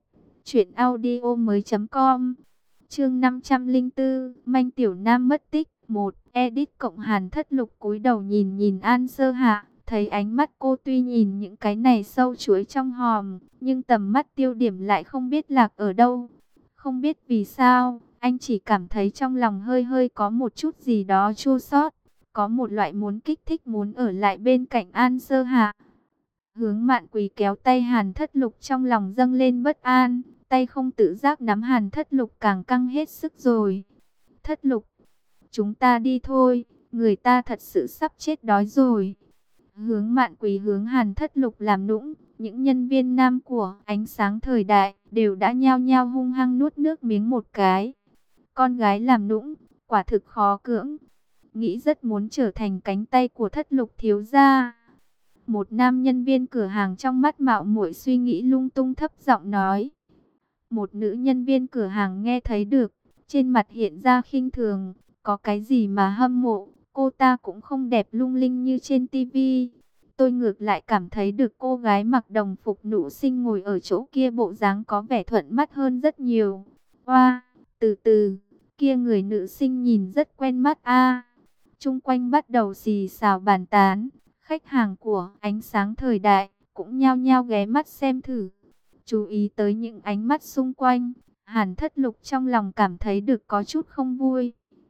truyệnaudiomoi.com. Chương 504, Manh Tiểu Nam mất tích. 1. Edit cộng Hàn Thất Lục cúi đầu nhìn nhìn An Sơ Hạ, Thấy ánh mắt cô tuy nhìn những cái này sâu chuối trong hòm, nhưng tầm mắt tiêu điểm lại không biết lạc ở đâu. Không biết vì sao, anh chỉ cảm thấy trong lòng hơi hơi có một chút gì đó chua xót, có một loại muốn kích thích muốn ở lại bên cạnh An Sơ Hạ. Hướng Mạn Quỳ kéo tay Hàn Thất Lục, trong lòng dâng lên bất an, tay không tự giác nắm Hàn Thất Lục càng căng hết sức rồi. Thất Lục, chúng ta đi thôi, người ta thật sự sắp chết đói rồi. Hướng Mạn Quỳ hướng Hàn Thất Lục làm nũng, những nhân viên nam của Ánh Sáng Thời Đại đều đã nhao nhao hung hăng nuốt nước miếng một cái. Con gái làm nũng, quả thực khó cưỡng. Nghĩ rất muốn trở thành cánh tay của Thất Lục thiếu gia. Một nam nhân viên cửa hàng trong mắt mạo muội suy nghĩ lung tung thấp giọng nói. Một nữ nhân viên cửa hàng nghe thấy được, trên mặt hiện ra khinh thường, có cái gì mà hâm mộ, cô ta cũng không đẹp lung linh như trên tivi. Tôi ngược lại cảm thấy được cô gái mặc đồng phục nữ sinh ngồi ở chỗ kia bộ dáng có vẻ thuận mắt hơn rất nhiều. Oa, từ từ, kia người nữ sinh nhìn rất quen mắt a. Chung quanh bắt đầu xì xào bàn tán, khách hàng của Ánh Sáng Thời Đại cũng nhao nhao ghé mắt xem thử. Chú ý tới những ánh mắt xung quanh, Hàn Thất Lục trong lòng cảm thấy được có chút không vui.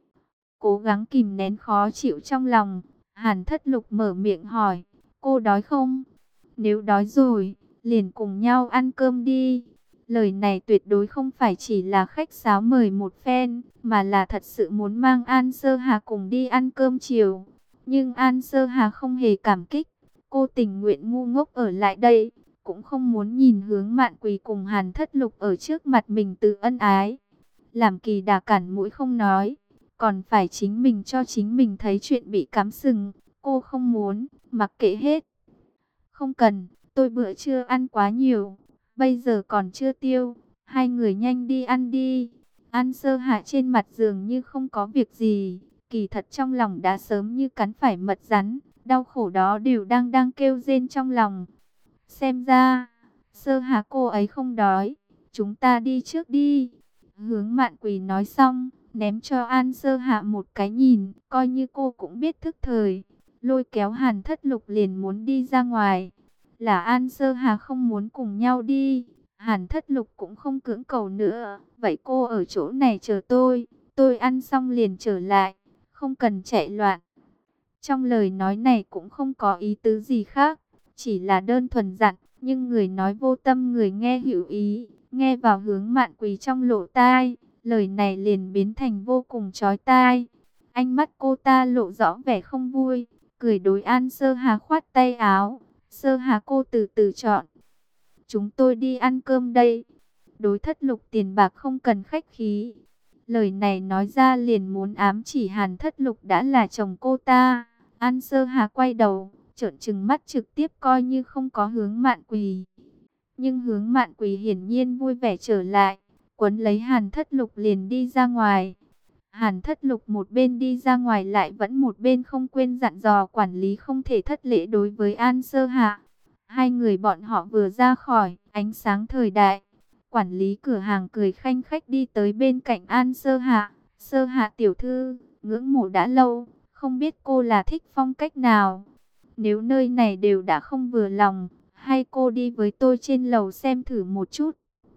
Cố gắng kìm nén khó chịu trong lòng, Hàn Thất Lục mở miệng hỏi, cô đói không? Nếu đói rồi, liền cùng nhau ăn cơm đi. Lời này tuyệt đối không phải chỉ là khách sáo mời một phen, mà là thật sự muốn mang An Sơ Hà cùng đi ăn cơm chiều. Nhưng An Sơ Hà không hề cảm kích, cô tình nguyện ngu ngốc ở lại đây, cũng không muốn nhìn Hướng Mạn Quỳ cùng Hàn Thất Lục ở trước mặt mình tự ân ái. Làm kỳ đà cản mũi không nói, còn phải chính mình cho chính mình thấy chuyện bị cắm sừng. Cô không muốn, mặc kệ hết. Không cần, tôi bữa trưa ăn quá nhiều, bây giờ còn chưa tiêu, hai người nhanh đi ăn đi. An Sơ Hạ trên mặt dường như không có việc gì, kỳ thật trong lòng đã sớm như cắn phải mật rắn, đau khổ đó đều đang kêu rên trong lòng. Xem ra, Sơ Hạ cô ấy không đói, chúng ta đi trước đi. Hướng Mạn Quỳ nói xong, ném cho An Sơ Hạ một cái nhìn, coi như cô cũng biết thức thời. Lôi kéo Hàn Thất Lục liền muốn đi ra ngoài. Là An Sơ Hà không muốn cùng nhau đi, Hàn Thất Lục cũng không cưỡng cầu nữa. Vậy cô ở chỗ này chờ tôi ăn xong liền trở lại, không cần chạy loạn. Trong lời nói này cũng không có ý tứ gì khác, chỉ là đơn thuần dặn, nhưng người nói vô tâm người nghe hữu ý, nghe vào Hướng Mạn Quỳ trong lỗ tai, lời này liền biến thành vô cùng chói tai. Ánh mắt cô ta lộ rõ vẻ không vui, cười đối An Sơ Hà khoát tay áo. Sơ Hà cô từ từ chọn. Chúng tôi đi ăn cơm đây. Đối Thất Lục tiền bạc không cần khách khí. Lời này nói ra liền muốn ám chỉ Hàn Thất Lục đã là chồng cô ta. An Sơ Hà quay đầu, trợn trừng mắt trực tiếp coi như không có Hướng Mạn Quỳ. Nhưng Hướng Mạn Quỳ hiển nhiên vui vẻ trở lại, quấn lấy Hàn Thất Lục liền đi ra ngoài. Hàn Thất Lục một bên đi ra ngoài lại vẫn một bên không quên dặn dò quản lý không thể thất lễ đối với An Sơ Hạ. Hai người bọn họ vừa ra khỏi Ánh Sáng Thời Đại, quản lý cửa hàng cười khanh khách đi tới bên cạnh An Sơ Hạ. Sơ Hạ tiểu thư, ngưỡng mộ đã lâu, không biết cô là thích phong cách nào. Nếu nơi này đều đã không vừa lòng, hay cô đi với tôi trên lầu xem thử một chút.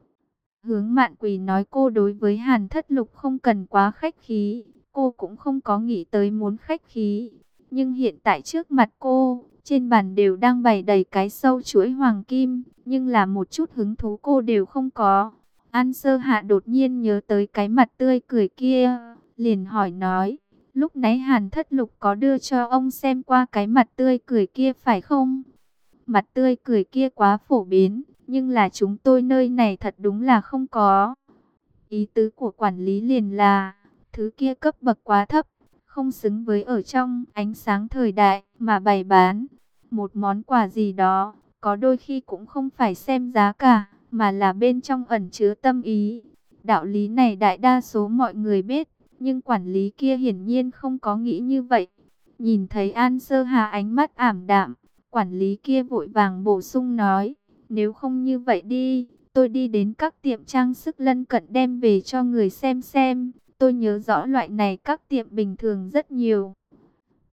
Hướng Mạn Quỳ nói cô đối với Hàn Thất Lục không cần quá khách khí, cô cũng không có nghĩ tới muốn khách khí. Nhưng hiện tại trước mặt cô, trên bàn đều đang bày đầy cái sâu chuỗi hoàng kim, nhưng là một chút hứng thú cô đều không có. An Sơ Hạ đột nhiên nhớ tới cái mặt tươi cười kia, liền hỏi nói, lúc nãy Hàn Thất Lục có đưa cho ông xem qua cái mặt tươi cười kia phải không? Mặt tươi cười kia quá phổ biến, nhưng là chúng tôi nơi này thật đúng là không có. Ý tứ của quản lý liền là, thứ kia cấp bậc quá thấp, không xứng với ở trong Ánh Sáng Thời Đại mà bày bán. Một món quà gì đó, có đôi khi cũng không phải xem giá cả, mà là bên trong ẩn chứa tâm ý. Đạo lý này đại đa số mọi người biết, nhưng quản lý kia hiển nhiên không có nghĩ như vậy. Nhìn thấy An Sơ Hà ánh mắt ảm đạm, quản lý kia vội vàng bổ sung nói, nếu không như vậy đi, tôi đi đến các tiệm trang sức lân cận đem về cho người xem. Tôi nhớ rõ loại này các tiệm bình thường rất nhiều.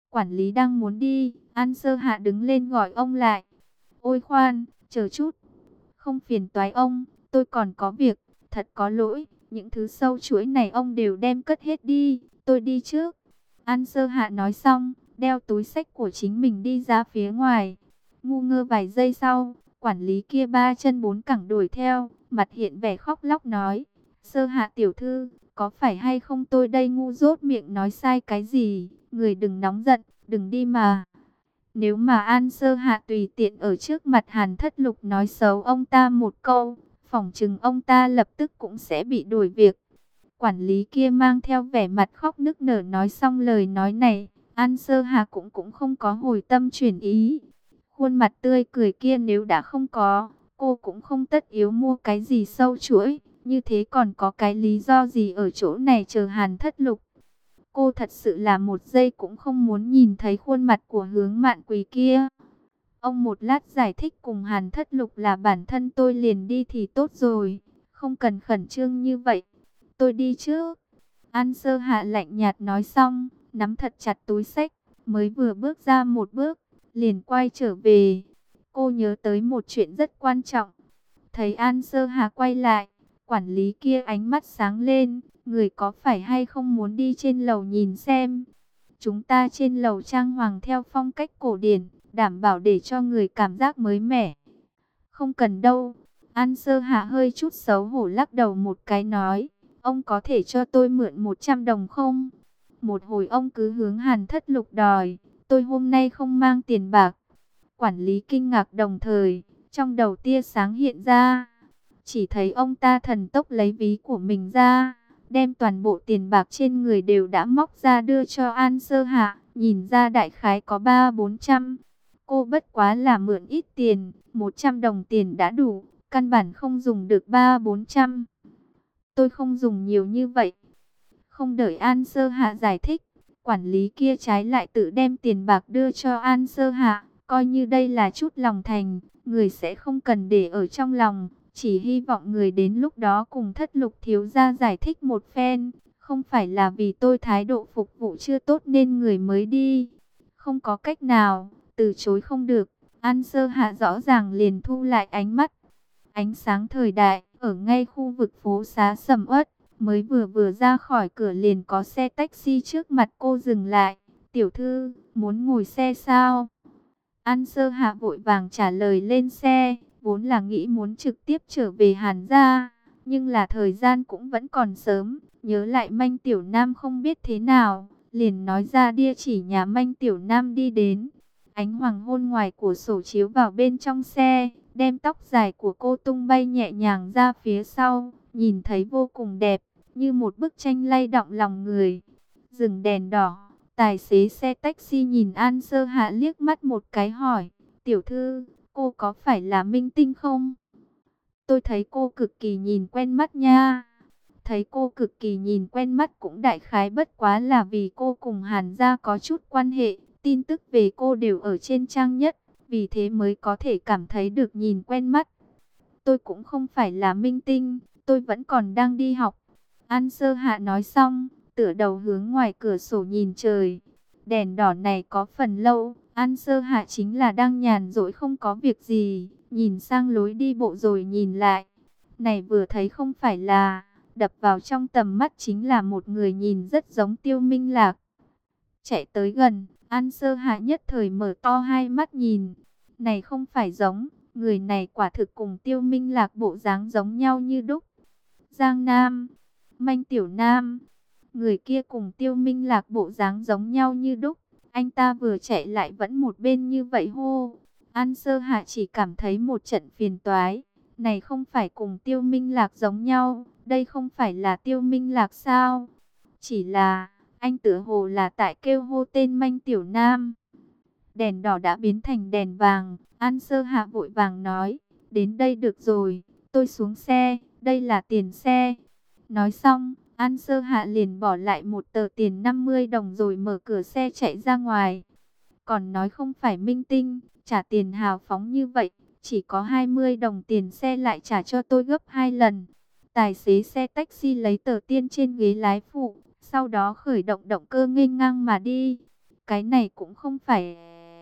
Quản lý đang muốn đi, An Sơ Hạ đứng lên gọi ông lại. Ôi khoan, chờ chút. Không phiền toái ông, tôi còn có việc, thật có lỗi. Những thứ sâu chuỗi này ông đều đem cất hết đi, tôi đi trước. An Sơ Hạ nói xong, đeo túi xách của chính mình đi ra phía ngoài. Ngu ngơ vài giây sau, quản lý kia ba chân bốn cẳng đuổi theo, mặt hiện vẻ khóc lóc nói. Sơ Hạ tiểu thư, có phải hay không tôi đây ngu dốt miệng nói sai cái gì, người đừng nóng giận, đừng đi mà. Nếu mà An Sơ Hạ tùy tiện ở trước mặt Hàn Thất Lục nói xấu ông ta một câu, phỏng chừng ông ta lập tức cũng sẽ bị đuổi việc. Quản lý kia mang theo vẻ mặt khóc nức nở nói xong lời nói này, An Sơ Hạ cũng không có hồi tâm chuyển ý. Khuôn mặt tươi cười kia nếu đã không có, cô cũng không tất yếu mua cái gì sâu chuỗi, như thế còn có cái lý do gì ở chỗ này chờ Hàn Thất Lục. Cô thật sự là một giây cũng không muốn nhìn thấy khuôn mặt của Hướng Mạn Quỳ kia. Ông một lát giải thích cùng Hàn Thất Lục là bản thân tôi liền đi thì tốt rồi, không cần khẩn trương như vậy. Tôi đi trước. An Sơ Hạ lạnh nhạt nói xong, nắm thật chặt túi xách, mới vừa bước ra một bước, liền quay trở về. Cô nhớ tới một chuyện rất quan trọng. Thấy An Sơ Hạ quay lại, quản lý kia ánh mắt sáng lên, người có phải hay không muốn đi trên lầu nhìn xem. Chúng ta trên lầu trang hoàng theo phong cách cổ điển, đảm bảo để cho người cảm giác mới mẻ. Không cần đâu. An Sơ Hạ hơi chút xấu hổ lắc đầu một cái nói, ông có thể cho tôi mượn 100 đồng không? Một hồi ông cứ hướng Hàn Thất Lục đòi, tôi hôm nay không mang tiền bạc. Quản lý kinh ngạc đồng thời, trong đầu tia sáng hiện ra. Chỉ thấy ông ta thần tốc lấy ví của mình ra, đem toàn bộ tiền bạc trên người đều đã móc ra đưa cho An Sơ Hạ, nhìn ra đại khái có 300-400. Cô bất quá là mượn ít tiền, 100 đồng tiền đã đủ, căn bản không dùng được 300-400. Tôi không dùng nhiều như vậy. Không đợi An Sơ Hạ giải thích, quản lý kia trái lại tự đem tiền bạc đưa cho An Sơ Hạ, coi như đây là chút lòng thành, người sẽ không cần để ở trong lòng. Chỉ hy vọng người đến lúc đó cùng Thất Lục thiếu gia giải thích một phen, không phải là vì tôi thái độ phục vụ chưa tốt nên người mới đi. Không có cách nào, từ chối không được. An Sơ Hạ rõ ràng liền thu lại ánh mắt. Ánh sáng thời đại, ở ngay khu vực phố xá sầm uất, mới vừa ra khỏi cửa liền có xe taxi trước mặt cô dừng lại. Tiểu thư, muốn ngồi xe sao? An Sơ Hạ vội vàng trả lời lên xe, vốn là nghĩ muốn trực tiếp trở về Hàn gia, nhưng là thời gian cũng vẫn còn sớm, nhớ lại Manh Tiểu Nam không biết thế nào, liền nói ra địa chỉ nhà Manh Tiểu Nam đi đến. Ánh hoàng hôn ngoài cửa sổ chiếu vào bên trong xe, đem tóc dài của cô tung bay nhẹ nhàng ra phía sau, nhìn thấy vô cùng đẹp, như một bức tranh lay động lòng người. Dừng đèn đỏ, tài xế xe taxi nhìn An Sơ Hạ liếc mắt một cái hỏi, tiểu thư, cô có phải là minh tinh không? Tôi thấy cô cực kỳ nhìn quen mắt nha. Thấy cô cực kỳ nhìn quen mắt cũng đại khái bất quá là vì cô cùng Hàn gia có chút quan hệ, tin tức về cô đều ở trên trang nhất, vì thế mới có thể cảm thấy được nhìn quen mắt. Tôi cũng không phải là minh tinh, tôi vẫn còn đang đi học. An Sơ Hạ nói xong, tựa đầu hướng ngoài cửa sổ nhìn trời. Đèn đỏ này có phần lâu, An Sơ Hạ chính là đang nhàn rỗi không có việc gì, nhìn sang lối đi bộ rồi nhìn lại. Này vừa thấy không phải là, đập vào trong tầm mắt chính là một người nhìn rất giống Tiêu Minh Lạc. Chạy tới gần, An Sơ Hạ nhất thời mở to hai mắt nhìn. Này không phải giống, người này quả thực cùng Tiêu Minh Lạc bộ dáng giống nhau như đúc. Giang Nam, Manh Tiểu Nam, người kia cùng Tiêu Minh Lạc bộ dáng giống nhau như đúc. Anh ta vừa chạy lại vẫn một bên như vậy hô. An Sơ Hạ chỉ cảm thấy một trận phiền toái. Này không phải cùng Tiêu Minh Lạc giống nhau, đây không phải là Tiêu Minh Lạc sao? Chỉ là, anh tựa hồ là tại kêu hô tên Manh Tiểu Nam. Đèn đỏ đã biến thành đèn vàng, An Sơ Hạ vội vàng nói, đến đây được rồi, tôi xuống xe, đây là tiền xe. Nói xong, An Sơ Hạ liền bỏ lại một tờ tiền 50 đồng rồi mở cửa xe chạy ra ngoài. Còn nói không phải minh tinh, trả tiền hào phóng như vậy, chỉ có 20 đồng tiền xe lại trả cho tôi gấp 2 lần. Tài xế xe taxi lấy tờ tiền trên ghế lái phụ, sau đó khởi động động cơ nghênh ngang mà đi. Cái này cũng không phải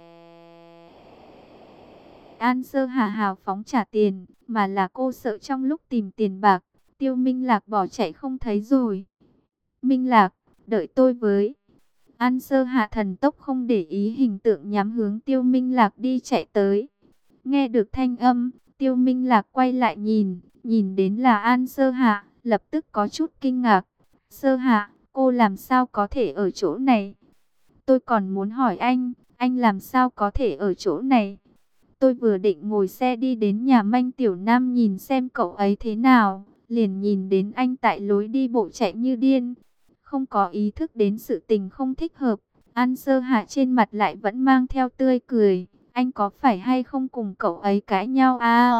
An Sơ Hà hào phóng trả tiền, mà là cô sợ trong lúc tìm tiền bạc, Tiêu Minh Lạc bỏ chạy không thấy rồi. Minh Lạc, đợi tôi với. An Sơ Hạ thần tốc không để ý hình tượng nhắm hướng Tiêu Minh Lạc đi chạy tới. Nghe được thanh âm, Tiêu Minh Lạc quay lại nhìn đến là An Sơ Hạ, lập tức có chút kinh ngạc. Sơ Hạ, cô làm sao có thể ở chỗ này? Tôi còn muốn hỏi anh làm sao có thể ở chỗ này? Tôi vừa định ngồi xe đi đến nhà Manh Tiểu Nam nhìn xem cậu ấy thế nào, liền nhìn đến anh tại lối đi bộ chạy như điên. Không có ý thức đến sự tình không thích hợp, An Sơ Hạ trên mặt lại vẫn mang theo tươi cười. Anh có phải hay không cùng cậu ấy cãi nhau à?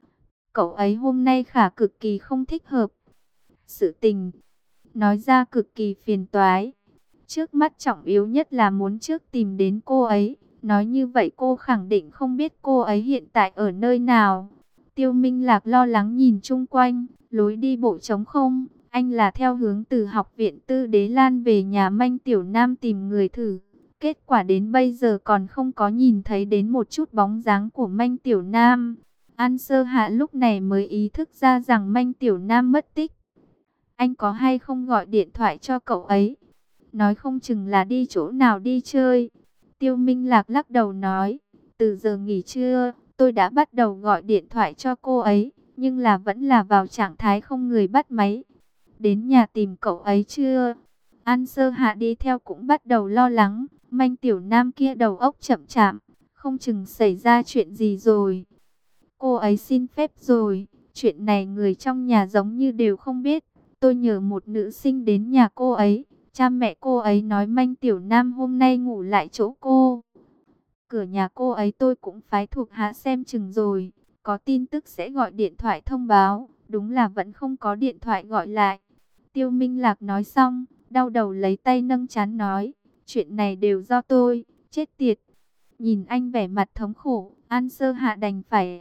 Cậu ấy hôm nay khả cực kỳ không thích hợp. Sự tình nói ra cực kỳ phiền toái. Trước mắt trọng yếu nhất là muốn trước tìm đến cô ấy. Nói như vậy cô khẳng định không biết cô ấy hiện tại ở nơi nào. Tiêu Minh Lạc lo lắng nhìn chung quanh, lối đi bộ trống không. Anh là theo hướng từ học viện Tư Đế Lan về nhà Manh Tiểu Nam tìm người thử. Kết quả đến bây giờ còn không có nhìn thấy đến một chút bóng dáng của Manh Tiểu Nam. An Sơ Hạ lúc này mới ý thức ra rằng Manh Tiểu Nam mất tích. Anh có hay không gọi điện thoại cho cậu ấy? Nói không chừng là đi chỗ nào đi chơi. Tiêu Minh Lạc lắc đầu nói, từ giờ nghỉ trưa, tôi đã bắt đầu gọi điện thoại cho cô ấy, nhưng là vẫn là vào trạng thái không người bắt máy. Đến nhà tìm cậu ấy chưa? An Sơ Hạ đi theo cũng bắt đầu lo lắng, Manh Tiểu Nam kia đầu óc chậm chạp, không chừng xảy ra chuyện gì rồi. Cô ấy xin phép rồi, chuyện này người trong nhà giống như đều không biết. Tôi nhờ một nữ sinh đến nhà cô ấy. Cha mẹ cô ấy nói Manh Tiểu Nam hôm nay ngủ lại chỗ cô. Cửa nhà cô ấy tôi cũng phái thuộc hạ xem chừng rồi. Có tin tức sẽ gọi điện thoại thông báo. Đúng là vẫn không có điện thoại gọi lại. Tiêu Minh Lạc nói xong, đau đầu lấy tay nâng trán nói. Chuyện này đều do tôi, chết tiệt. Nhìn anh vẻ mặt thống khổ, An Sơ Hạ đành phải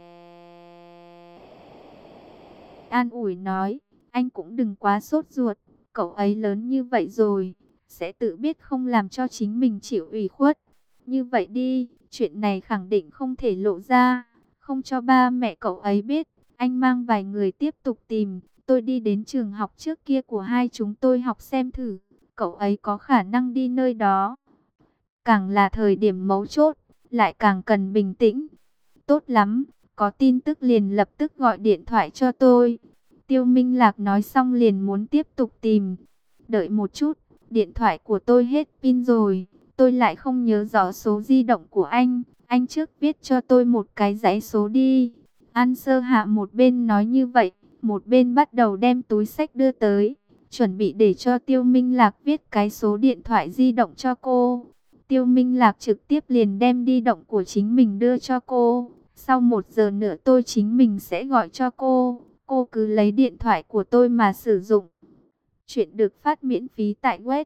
an ủi nói. Anh cũng đừng quá sốt ruột. Cậu ấy lớn như vậy rồi, sẽ tự biết không làm cho chính mình chịu ủy khuất. Như vậy đi, chuyện này khẳng định không thể lộ ra, không cho ba mẹ cậu ấy biết. Anh mang vài người tiếp tục tìm, tôi đi đến trường học trước kia của hai chúng tôi học xem thử, cậu ấy có khả năng đi nơi đó. Càng là thời điểm mấu chốt, lại càng cần bình tĩnh. Tốt lắm, có tin tức liền lập tức gọi điện thoại cho tôi. Tiêu Minh Lạc nói xong liền muốn tiếp tục tìm. Đợi một chút, điện thoại của tôi hết pin rồi. Tôi lại không nhớ rõ số di động của anh trước viết cho tôi một cái dãy số đi. An Sơ Hạ một bên nói như vậy, một bên bắt đầu đem túi xách đưa tới, chuẩn bị để cho Tiêu Minh Lạc viết cái số điện thoại di động cho cô. Tiêu Minh Lạc trực tiếp liền đem di động của chính mình đưa cho cô. Sau 1 giờ nữa tôi chính mình sẽ gọi cho cô. Cô cứ lấy điện thoại của tôi mà sử dụng. Chuyện được phát miễn phí tại web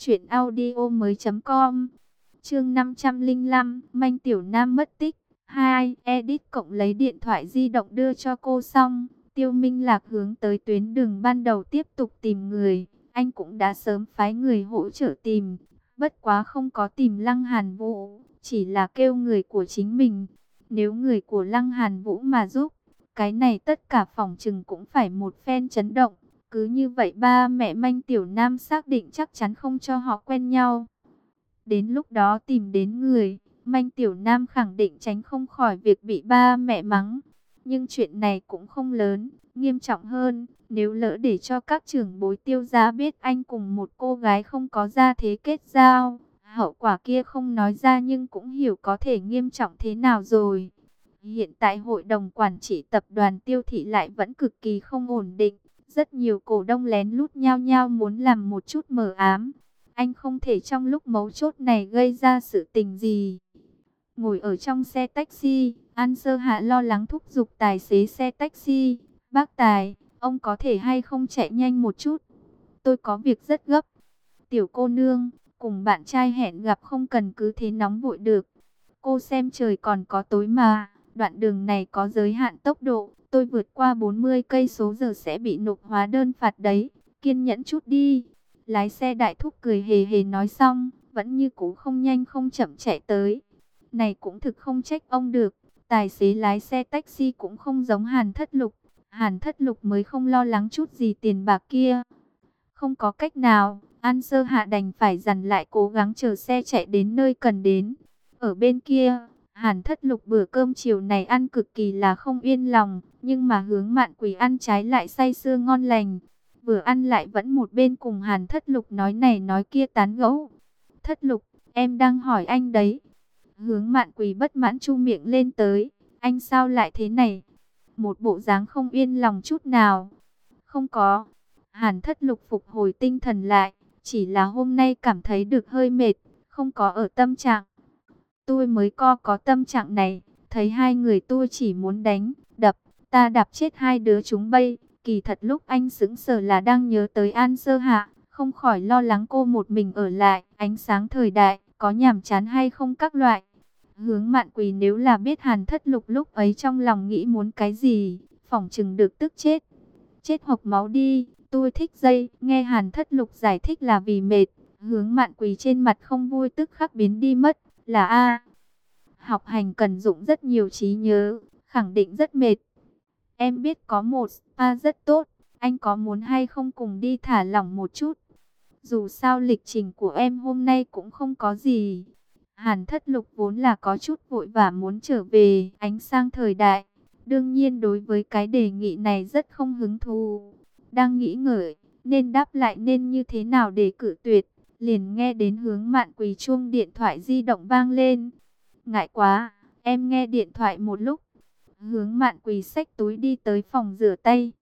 truyệnaudiomoi.com. Chương 505, Manh Tiểu Nam mất tích. 2. Edit cộng lấy điện thoại di động đưa cho cô xong, Tiêu Minh Lạc hướng tới tuyến đường ban đầu tiếp tục tìm người. Anh cũng đã sớm phái người hỗ trợ tìm, bất quá không có tìm Lăng Hàn Vũ, chỉ là kêu người của chính mình. Nếu người của Lăng Hàn Vũ mà giúp, cái này tất cả phòng trừng cũng phải một phen chấn động. Cứ như vậy ba mẹ Manh Tiểu Nam xác định chắc chắn không cho họ quen nhau. Đến lúc đó tìm đến người, Manh Tiểu Nam khẳng định tránh không khỏi việc bị ba mẹ mắng. Nhưng chuyện này cũng không lớn, nghiêm trọng hơn, nếu lỡ để cho các trưởng bối Tiêu gia biết anh cùng một cô gái không có gia thế kết giao, hậu quả kia không nói ra nhưng cũng hiểu có thể nghiêm trọng thế nào rồi. Hiện tại hội đồng quản trị tập đoàn Tiêu thị lại vẫn cực kỳ không ổn định. Rất nhiều cổ đông lén lút nhao nhao muốn làm một chút mờ ám. Anh không thể trong lúc mấu chốt này gây ra sự tình gì. Ngồi ở trong xe taxi, An Sơ Hạ lo lắng thúc giục tài xế xe taxi. Bác Tài, ông có thể hay không chạy nhanh một chút? Tôi có việc rất gấp. Tiểu cô nương, cùng bạn trai hẹn gặp không cần cứ thế nóng vội được. Cô xem trời còn có tối mà, đoạn đường này có giới hạn tốc độ. Tôi vượt qua 40 cây số giờ sẽ bị nộp hóa đơn phạt đấy. Kiên nhẫn chút đi. Lái xe đại thúc cười hề hề nói xong, vẫn như cũ không nhanh không chậm chạy tới. Này cũng thực không trách ông được, tài xế lái xe taxi cũng không giống Hàn Thất Lục. Hàn Thất Lục mới không lo lắng chút gì tiền bạc kia. Không có cách nào, An Sơ Hạ đành phải dằn lại cố gắng chờ xe chạy đến nơi cần đến. Ở bên kia, Hàn Thất Lục bữa cơm chiều này ăn cực kỳ là không yên lòng, nhưng mà Hướng Mạn Quỳ ăn trái lại say sưa ngon lành. Vừa ăn lại vẫn một bên cùng Hàn Thất Lục nói này nói kia tán gẫu. Thất Lục, em đang hỏi anh đấy. Hướng Mạn Quỳ bất mãn chu miệng lên tới. Anh sao lại thế này? Một bộ dáng không yên lòng chút nào. Không có. Hàn Thất Lục phục hồi tinh thần lại. Chỉ là hôm nay cảm thấy được hơi mệt. Không có ở tâm trạng. Tôi mới có tâm trạng này. Thấy hai người tôi chỉ muốn đánh, đập. Ta đạp chết hai đứa chúng bay. Kỳ thật lúc anh sững sờ là đang nhớ tới An Sơ Hạ. Không khỏi lo lắng cô một mình ở lại. Ánh sáng thời đại, có nhàm chán hay không các loại. Hướng Mạn Quỳ nếu là biết Hàn Thất Lục lúc ấy trong lòng nghĩ muốn cái gì, phỏng chừng được tức chết. Chết hộc máu đi, tôi thích dây. Nghe Hàn Thất Lục giải thích là vì mệt. Hướng Mạn Quỳ trên mặt không vui tức khắc biến đi mất. Là học hành cần dụng rất nhiều trí nhớ, khẳng định rất mệt. Em biết có một spa rất tốt, anh có muốn hay không cùng đi thả lỏng một chút? Dù sao lịch trình của em hôm nay cũng không có gì. Hàn Thất Lục vốn là có chút vội vã muốn trở về ánh sang thời đại. Đương nhiên đối với cái đề nghị này rất không hứng thú. Đang nghĩ ngợi, nên đáp lại nên như thế nào để cự tuyệt. Liền nghe đến Hướng Mạn Quỳ chuông điện thoại di động vang lên. Ngại quá, em nghe điện thoại một lúc. Hướng Mạn Quỳ xách túi đi tới phòng rửa tay.